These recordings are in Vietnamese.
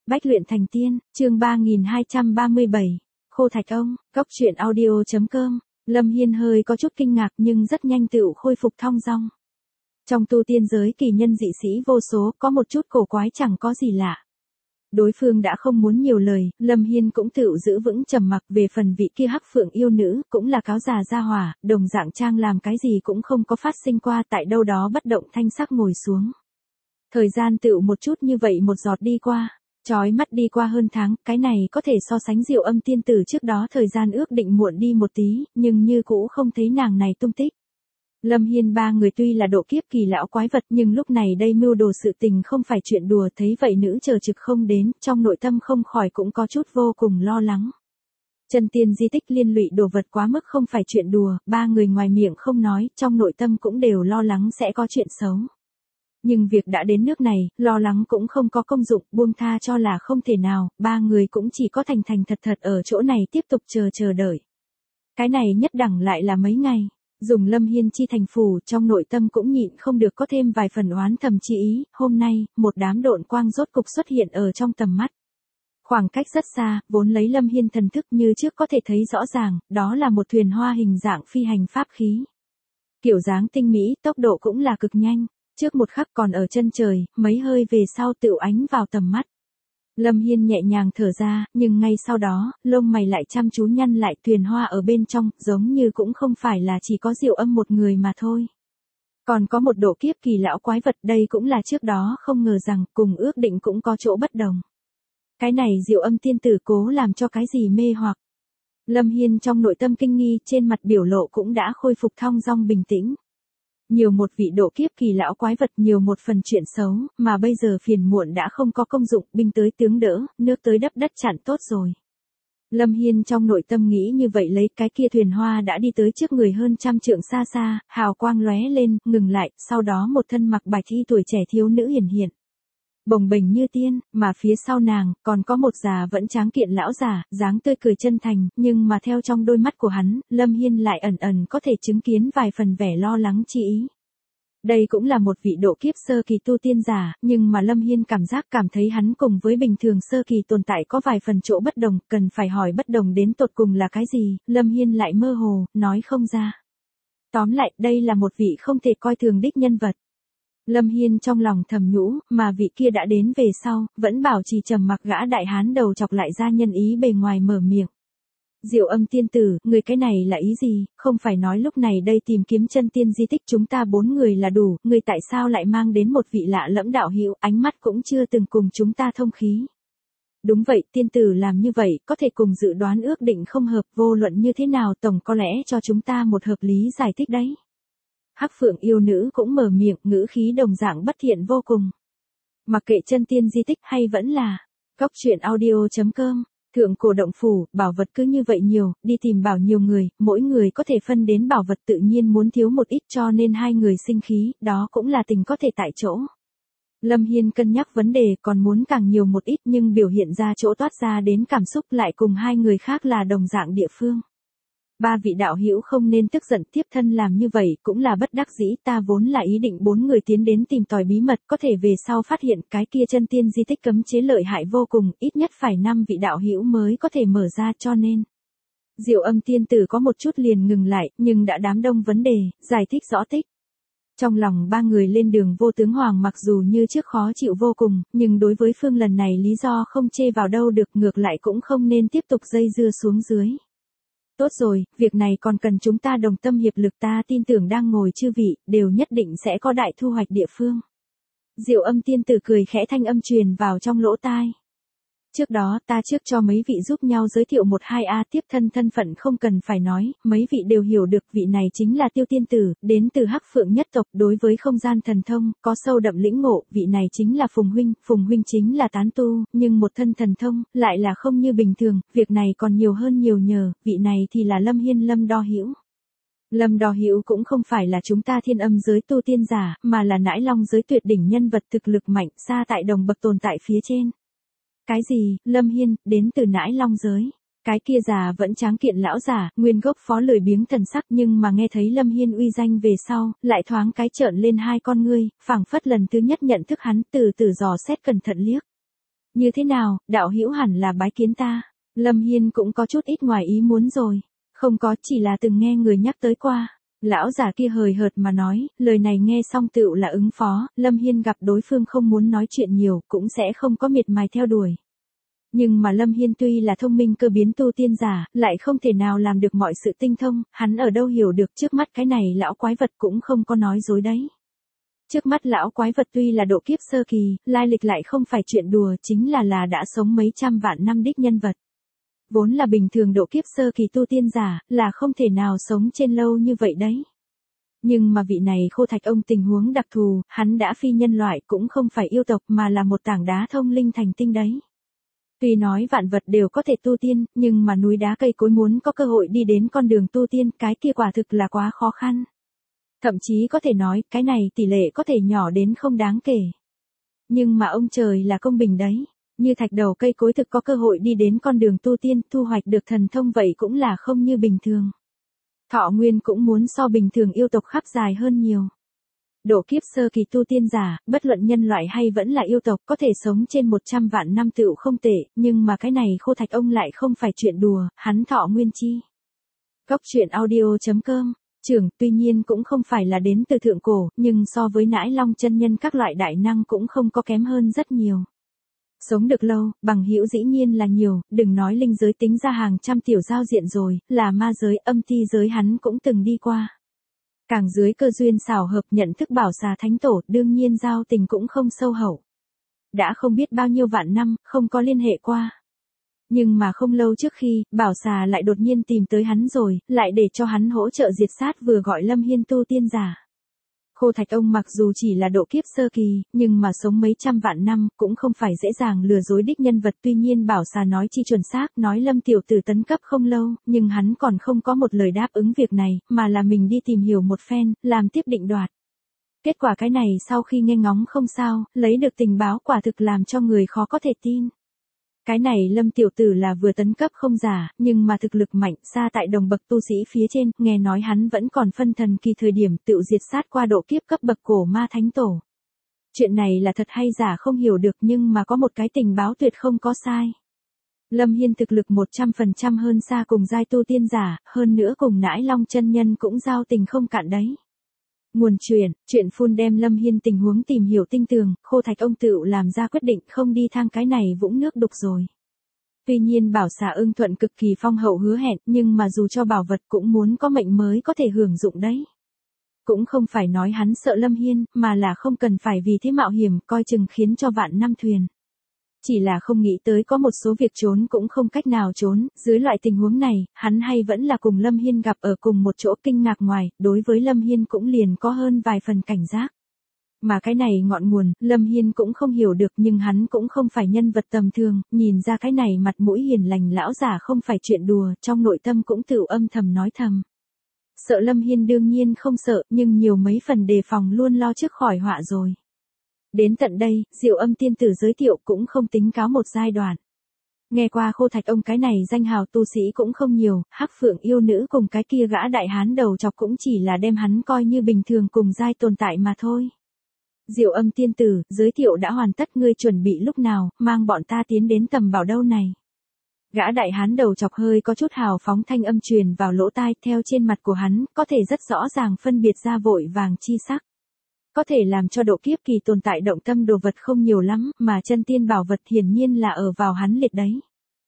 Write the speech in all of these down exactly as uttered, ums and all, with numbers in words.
Bách luyện thành tiên, chương ba nghìn hai trăm ba mươi bảy, Khô Thạch Ông, Cốc truyện audio chấm com. Lâm Hiên hơi có chút kinh ngạc nhưng rất nhanh tựu khôi phục thong dong. Trong tu tiên giới kỳ nhân dị sĩ vô số, có một chút cổ quái chẳng có gì lạ. Đối phương đã không muốn nhiều lời, Lâm Hiên cũng tựu giữ vững trầm mặc. Về phần vị kia hắc phượng yêu nữ, cũng là cáo già ra hỏa, đồng dạng trang làm cái gì cũng không có phát sinh qua, tại đâu đó bất động thanh sắc ngồi xuống. Thời gian tựu một chút như vậy một giọt đi qua, chói mắt đi qua hơn tháng, cái này có thể so sánh Diệu Âm tiên tử trước đó thời gian ước định muộn đi một tí, nhưng như cũ không thấy nàng này tung tích. Lâm Hiên ba người tuy là độ kiếp kỳ lão quái vật, nhưng lúc này đây mưu đồ sự tình không phải chuyện đùa, thấy vậy nữ chờ trực không đến, trong nội tâm không khỏi cũng có chút vô cùng lo lắng. Chân tiên di tích liên lụy đồ vật quá mức không phải chuyện đùa, ba người ngoài miệng không nói, trong nội tâm cũng đều lo lắng sẽ có chuyện xấu. Nhưng việc đã đến nước này, lo lắng cũng không có công dụng, buông tha cho là không thể nào, ba người cũng chỉ có thành thành thật thật ở chỗ này tiếp tục chờ chờ đợi. Cái này nhất đẳng lại là mấy ngày, dùng Lâm Hiên chi thành phủ, trong nội tâm cũng nhịn không được có thêm vài phần oán thầm chi ý. Hôm nay, một đám độn quang rốt cục xuất hiện ở trong tầm mắt. Khoảng cách rất xa, vốn lấy Lâm Hiên thần thức như trước có thể thấy rõ ràng, đó là một thuyền hoa hình dạng phi hành pháp khí. Kiểu dáng tinh mỹ, tốc độ cũng là cực nhanh. Trước một khắc còn ở chân trời, mấy hơi về sau tựu ánh vào tầm mắt. Lâm Hiên nhẹ nhàng thở ra, nhưng ngay sau đó, lông mày lại chăm chú nhăn lại, thuyền hoa ở bên trong, giống như cũng không phải là chỉ có Diệu Âm một người mà thôi. Còn có một độ kiếp kỳ lão quái vật, đây cũng là trước đó không ngờ rằng, cùng ước định cũng có chỗ bất đồng. Cái này Diệu Âm tiên tử cố làm cho cái gì mê hoặc. Lâm Hiên trong nội tâm kinh nghi, trên mặt biểu lộ cũng đã khôi phục thong dong bình tĩnh. Nhiều một vị độ kiếp kỳ lão quái vật, nhiều một phần chuyện xấu, mà bây giờ phiền muộn đã không có công dụng, binh tới tướng đỡ, nước tới đắp đất chặn tốt rồi. Lâm Hiên trong nội tâm nghĩ như vậy, lấy cái kia thuyền hoa đã đi tới trước người hơn trăm trượng xa xa, hào quang lóe lên, ngừng lại, sau đó một thân mặc bạch y tuổi trẻ thiếu nữ hiển hiện. Bồng bềnh như tiên, mà phía sau nàng, còn có một già vẫn tráng kiện lão già, dáng tươi cười chân thành, nhưng mà theo trong đôi mắt của hắn, Lâm Hiên lại ẩn ẩn có thể chứng kiến vài phần vẻ lo lắng chi ý. Đây cũng là một vị độ kiếp sơ kỳ tu tiên giả, nhưng mà Lâm Hiên cảm giác cảm thấy hắn cùng với bình thường sơ kỳ tồn tại có vài phần chỗ bất đồng, cần phải hỏi bất đồng đến tột cùng là cái gì, Lâm Hiên lại mơ hồ, nói không ra. Tóm lại, đây là một vị không thể coi thường đích nhân vật. Lâm Hiên trong lòng thầm nhũ, mà vị kia đã đến về sau, vẫn bảo trì trầm mặc gã đại hán đầu chọc lại ra nhân ý bề ngoài mở miệng. Diệu Âm tiên tử, người cái này là ý gì, không phải nói lúc này đây tìm kiếm chân tiên di tích chúng ta bốn người là đủ, người tại sao lại mang đến một vị lạ lẫm đạo hữu, ánh mắt cũng chưa từng cùng chúng ta thông khí. Đúng vậy, tiên tử làm như vậy, có thể cùng dự đoán ước định không hợp, vô luận như thế nào tổng có lẽ cho chúng ta một hợp lý giải thích đấy. Hắc phượng yêu nữ cũng mở miệng, ngữ khí đồng dạng bất thiện vô cùng. Mặc kệ chân tiên di tích hay vẫn là Cốc truyện audio chấm com, thượng cổ động phủ, bảo vật cứ như vậy nhiều, đi tìm bảo nhiều người, mỗi người có thể phân đến bảo vật tự nhiên muốn thiếu một ít, cho nên hai người sinh khí, đó cũng là tình có thể tại chỗ. Lâm Hiên cân nhắc vấn đề, còn muốn càng nhiều một ít, nhưng biểu hiện ra chỗ toát ra đến cảm xúc lại cùng hai người khác là đồng dạng địa phương. Ba vị đạo hữu không nên tức giận, tiếp thân làm như vậy cũng là bất đắc dĩ, ta vốn là ý định bốn người tiến đến tìm tòi bí mật, có thể về sau phát hiện cái kia chân tiên di tích cấm chế lợi hại vô cùng, ít nhất phải năm vị đạo hữu mới có thể mở ra, cho nên. Diệu Âm tiên tử có một chút liền ngừng lại, nhưng đã đám đông vấn đề, giải thích rõ tích. Trong lòng ba người lên đường vô tướng hoàng mặc dù như trước khó chịu vô cùng, nhưng đối với phương lần này lý do không chê vào đâu được, ngược lại cũng không nên tiếp tục dây dưa xuống dưới. Tốt rồi, việc này còn cần chúng ta đồng tâm hiệp lực, ta tin tưởng đang ngồi chư vị, đều nhất định sẽ có đại thu hoạch địa phương. Diệu Âm tiên tử cười khẽ, thanh âm truyền vào trong lỗ tai. Trước đó ta trước cho mấy vị giúp nhau giới thiệu một hai a, tiếp thân thân phận không cần phải nói, mấy vị đều hiểu được, vị này chính là Tiêu tiên tử, đến từ Hắc Phượng nhất tộc, đối với không gian thần thông, có sâu đậm lĩnh ngộ, vị này chính là Phùng huynh, Phùng huynh chính là tán tu, nhưng một thân thần thông, lại là không như bình thường, việc này còn nhiều hơn nhiều nhờ, vị này thì là Lâm Hiên Lâm Đo Hữu. Lâm Đo Hữu cũng không phải là chúng ta thiên âm giới tu tiên giả, mà là nãi long giới tuyệt đỉnh nhân vật thực lực mạnh, xa tại đồng bậc tồn tại phía trên. Cái gì, Lâm Hiên, đến từ nãi long giới. Cái kia già vẫn tráng kiện lão giả, nguyên gốc phó lười biếng thần sắc, nhưng mà nghe thấy Lâm Hiên uy danh về sau, lại thoáng cái trợn lên hai con ngươi, phảng phất lần thứ nhất nhận thức hắn, từ từ dò xét cẩn thận liếc. Như thế nào, đạo hữu hẳn là bái kiến ta. Lâm Hiên cũng có chút ít ngoài ý muốn rồi. Không có, chỉ là từng nghe người nhắc tới qua. Lão giả kia hời hợt mà nói, lời này nghe xong tựu là ứng phó, Lâm Hiên gặp đối phương không muốn nói chuyện nhiều, cũng sẽ không có miệt mài theo đuổi. Nhưng mà Lâm Hiên tuy là thông minh cơ biến tu tiên giả, lại không thể nào làm được mọi sự tinh thông, hắn ở đâu hiểu được trước mắt cái này lão quái vật cũng không có nói dối đấy. Trước mắt lão quái vật tuy là độ kiếp sơ kỳ, lai lịch lại không phải chuyện đùa, chính là là đã sống mấy trăm vạn năm đích nhân vật. Vốn là bình thường độ kiếp sơ kỳ tu tiên giả, là không thể nào sống trên lâu như vậy đấy. Nhưng mà vị này Khô Thạch ông tình huống đặc thù, hắn đã phi nhân loại cũng không phải yêu tộc mà là một tảng đá thông linh thành tinh đấy. Tuy nói vạn vật đều có thể tu tiên, nhưng mà núi đá cây cối muốn có cơ hội đi đến con đường tu tiên, cái kia quả thực là quá khó khăn. Thậm chí có thể nói, cái này tỷ lệ có thể nhỏ đến không đáng kể. Nhưng mà ông trời là công bình đấy. Như thạch đầu cây cối thực có cơ hội đi đến con đường tu tiên, thu hoạch được thần thông vậy cũng là không như bình thường. Thọ nguyên cũng muốn so bình thường yêu tộc khắp dài hơn nhiều. Độ kiếp sơ kỳ tu tiên giả, bất luận nhân loại hay vẫn là yêu tộc có thể sống trên một trăm vạn năm tựu không tệ, nhưng mà cái này Khô Thạch ông lại không phải chuyện đùa, hắn thọ nguyên chi. Góc truyện audio chấm com, trưởng tuy nhiên cũng không phải là đến từ thượng cổ, nhưng so với nãi long chân nhân các loại đại năng cũng không có kém hơn rất nhiều. Sống được lâu, bằng hữu dĩ nhiên là nhiều, đừng nói linh giới tính ra hàng trăm tiểu giao diện rồi, là ma giới âm ti giới hắn cũng từng đi qua. Càng dưới cơ duyên xảo hợp nhận thức bảo xà thánh tổ, đương nhiên giao tình cũng không sâu hậu. Đã không biết bao nhiêu vạn năm, không có liên hệ qua. Nhưng mà không lâu trước khi, bảo xà lại đột nhiên tìm tới hắn rồi, lại để cho hắn hỗ trợ diệt sát vừa gọi Lâm Hiên tu tiên giả. Khô Thạch ông mặc dù chỉ là độ kiếp sơ kỳ, nhưng mà sống mấy trăm vạn năm, cũng không phải dễ dàng lừa dối đích nhân vật. Tuy nhiên bảo xà nói chi chuẩn xác, nói Lâm tiểu tử tấn cấp không lâu, nhưng hắn còn không có một lời đáp ứng việc này, mà là mình đi tìm hiểu một phen, làm tiếp định đoạt. Kết quả cái này sau khi nghe ngóng không sao, lấy được tình báo quả thực làm cho người khó có thể tin. Cái này Lâm tiểu tử là vừa tấn cấp không giả, nhưng mà thực lực mạnh, xa tại đồng bậc tu sĩ phía trên, nghe nói hắn vẫn còn phân thần kỳ thời điểm tự diệt sát qua độ kiếp cấp bậc cổ ma thánh tổ. Chuyện này là thật hay giả không hiểu được, nhưng mà có một cái tình báo tuyệt không có sai. Lâm Hiên thực lực một trăm phần trăm hơn xa cùng giai tu tiên giả, hơn nữa cùng nãi long chân nhân cũng giao tình không cạn đấy. Nguồn truyền, chuyện phun đem Lâm Hiên tình huống tìm hiểu tinh tường, Khô Thạch ông tự làm ra quyết định không đi thang cái này vũng nước đục rồi. Tuy nhiên bảo xà ưng thuận cực kỳ phong hậu hứa hẹn, nhưng mà dù cho bảo vật cũng muốn có mệnh mới có thể hưởng dụng đấy. Cũng không phải nói hắn sợ Lâm Hiên, mà là không cần phải vì thế mạo hiểm coi chừng khiến cho vạn năm thuyền. Chỉ là không nghĩ tới có một số việc trốn cũng không cách nào trốn, dưới loại tình huống này, hắn hay vẫn là cùng Lâm Hiên gặp ở cùng một chỗ. Kinh ngạc ngoài, đối với Lâm Hiên cũng liền có hơn vài phần cảnh giác. Mà cái này ngọn nguồn, Lâm Hiên cũng không hiểu được, nhưng hắn cũng không phải nhân vật tầm thường, nhìn ra cái này mặt mũi hiền lành lão giả không phải chuyện đùa, trong nội tâm cũng tự âm thầm nói thầm. Sợ Lâm Hiên đương nhiên không sợ, nhưng nhiều mấy phần đề phòng luôn lo trước khỏi họa rồi. Đến tận đây, Diệu Âm tiên tử giới thiệu cũng không tính cáo một giai đoạn. Nghe qua Khô Thạch ông cái này danh hào tu sĩ cũng không nhiều, Hắc Phượng yêu nữ cùng cái kia gã đại hán đầu chọc cũng chỉ là đem hắn coi như bình thường cùng giai tồn tại mà thôi. Diệu Âm tiên tử, giới thiệu đã hoàn tất, ngươi chuẩn bị lúc nào, mang bọn ta tiến đến tầm bảo đâu này. Gã đại hán đầu chọc hơi có chút hào phóng thanh âm truyền vào lỗ tai, theo trên mặt của hắn, có thể rất rõ ràng phân biệt ra vội vàng chi sắc. Có thể làm cho độ kiếp kỳ tồn tại động tâm đồ vật không nhiều lắm, mà chân tiên bảo vật hiển nhiên là ở vào hắn liệt đấy.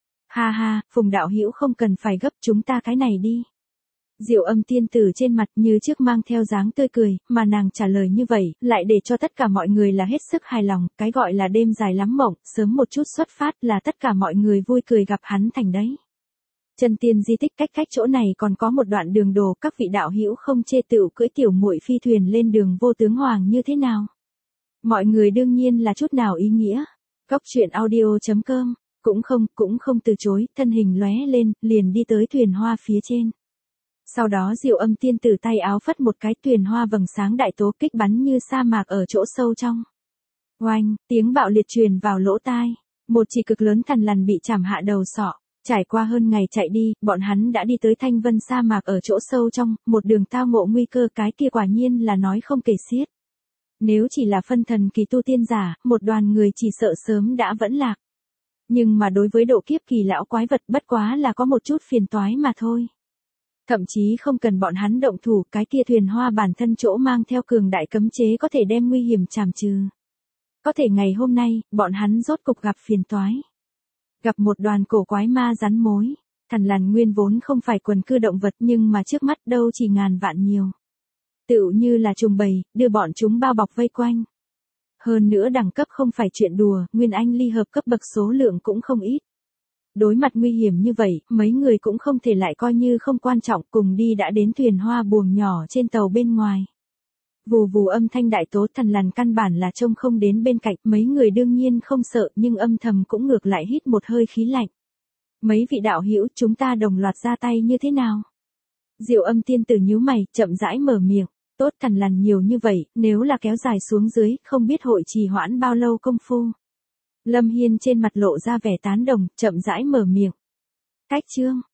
Ha ha, Phùng đạo hữu không cần phải gấp, chúng ta cái này đi. Diệu Âm tiên tử trên mặt như trước mang theo dáng tươi cười, mà nàng trả lời như vậy, lại để cho tất cả mọi người là hết sức hài lòng, cái gọi là đêm dài lắm mộng, sớm một chút xuất phát là tất cả mọi người vui cười gặp hắn thành đấy. Chân tiên di tích cách cách chỗ này còn có một đoạn đường đồ, các vị đạo hữu không chê tựu cưỡi tiểu muội phi thuyền lên đường vô tướng hoàng như thế nào? Mọi người đương nhiên là chút nào ý nghĩa. Góc truyện audio chấm com, cũng không, cũng không từ chối, thân hình lóe lên, liền đi tới thuyền hoa phía trên. Sau đó Diệu Âm tiên tử tay áo phất một cái, thuyền hoa vầng sáng đại tố kích bắn như sa mạc ở chỗ sâu trong. Oanh, tiếng bạo liệt truyền vào lỗ tai, một chỉ cực lớn thằn lằn bị chảm hạ đầu sọ. Trải qua hơn ngày chạy đi, bọn hắn đã đi tới Thanh Vân sa mạc ở chỗ sâu trong, một đường tao ngộ nguy cơ, cái kia quả nhiên là nói không kể xiết. Nếu chỉ là phân thần kỳ tu tiên giả, một đoàn người chỉ sợ sớm đã vẫn lạc. Nhưng mà đối với độ kiếp kỳ lão quái vật bất quá là có một chút phiền toái mà thôi. Thậm chí không cần bọn hắn động thủ, cái kia thuyền hoa bản thân chỗ mang theo cường đại cấm chế có thể đem nguy hiểm trảm trừ. Có thể ngày hôm nay, bọn hắn rốt cục gặp phiền toái. Gặp một đoàn cổ quái ma rắn mối. Thằn lằn nguyên vốn không phải quần cư động vật nhưng mà trước mắt đâu chỉ ngàn vạn nhiều. Tựu như là trùng bầy, đưa bọn chúng bao bọc vây quanh. Hơn nữa đẳng cấp không phải chuyện đùa, nguyên anh ly hợp cấp bậc số lượng cũng không ít. Đối mặt nguy hiểm như vậy, mấy người cũng không thể lại coi như không quan trọng, cùng đi đã đến thuyền hoa buồm nhỏ trên tàu bên ngoài. Vù vù âm thanh đại tố, thằn lằn căn bản là trông không đến bên cạnh, mấy người đương nhiên không sợ nhưng âm thầm cũng ngược lại hít một hơi khí lạnh. Mấy vị đạo hữu, chúng ta đồng loạt ra tay như thế nào? Diệu Âm tiên tử nhíu mày, chậm rãi mở miệng. Tốt, thằn lằn nhiều như vậy, nếu là kéo dài xuống dưới, không biết hội trì hoãn bao lâu công phu. Lâm Hiên trên mặt lộ ra vẻ tán đồng, chậm rãi mở miệng. Cách chương,